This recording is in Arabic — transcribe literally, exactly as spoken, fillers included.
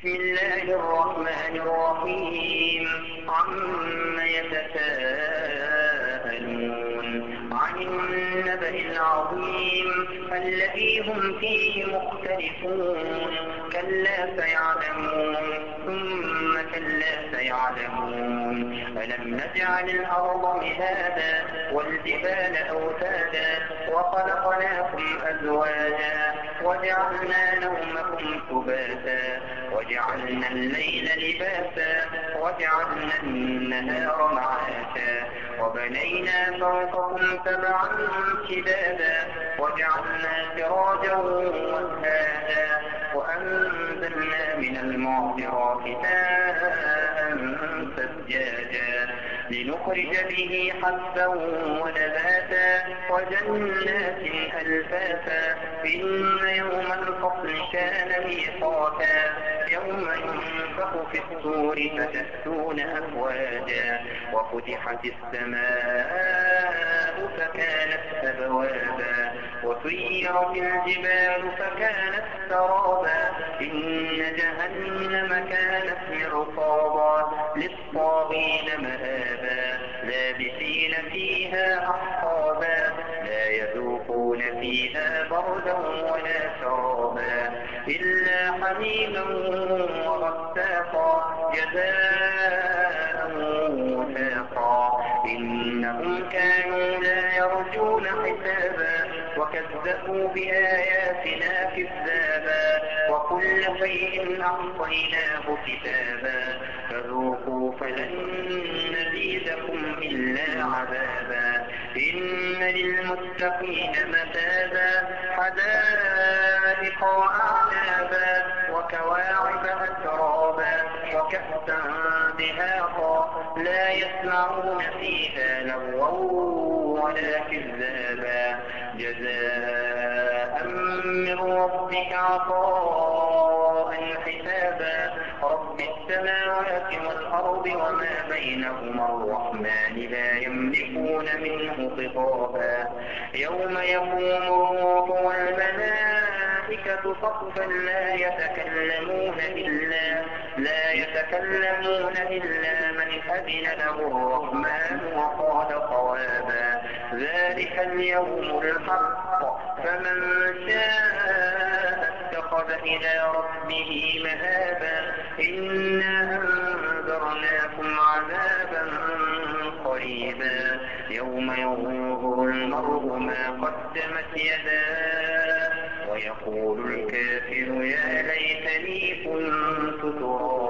بسم الله الرحمن الرحيم عم يتساءلون عن النبأ العظيم الذي هم فيه مختلفون كلا سيعلمون ثم كلا سيعلمون ألم نجعل الأرض مهادا والجبال أوتادا وخلقناكم أزواجا وجعلنا نومكم سباتا وجعلنا الليل لباسا وجعلنا النهار معاشا وبنينا فوقكم سبعا شدادا وجعلنا سراجا وهاجا وأنزلنا من المعصرات ماء ثجاجا لنخرج به حبا ونباتا وجنات ألفافا إن يوم الفصل كان ميقاتا يوم ينفخ في الصور فتأتون أفواجا وفتحت السماء فكانت أبوابا وسيرت الجبال فكانت سرابا إن جهنم كانت مرصادا للطاغين مآبا لابثين فيها أحقابا لا يذوقون فيها بردا ولا شرابا إلا حميما وغساقا جزاء وفاقا إنهم كانوا لا يرجون حسابا وكذبوا بآياتنا كذابا وكل شيء أحصيناه كتابا فذوقوا فلن نزيدكم إلا عذابا إن للمتقين مفازا حدائق وأعنابا وكواعب أترابا وكأسا دهاقا لا يسمعون فيها لغوا ولا كذابا جزاء من ربك عطاء حسابا رب السماوات والأرض وما بينهما الرحمن لا يملكون منه خطابا يوم يقوم الروح والملائكة صفا لا يتكلمون إلا لا يتكلمون إلا من أذن له الرحمن وقال صوابا ذلك اليوم الحق فمن شاء اتخذ إلى ربه مآبا إنا أنذرناكم عذابا قريبا يوم ينظر المرء ما قدمت يداه ويقول الكافر يا ليتني كنت ترابا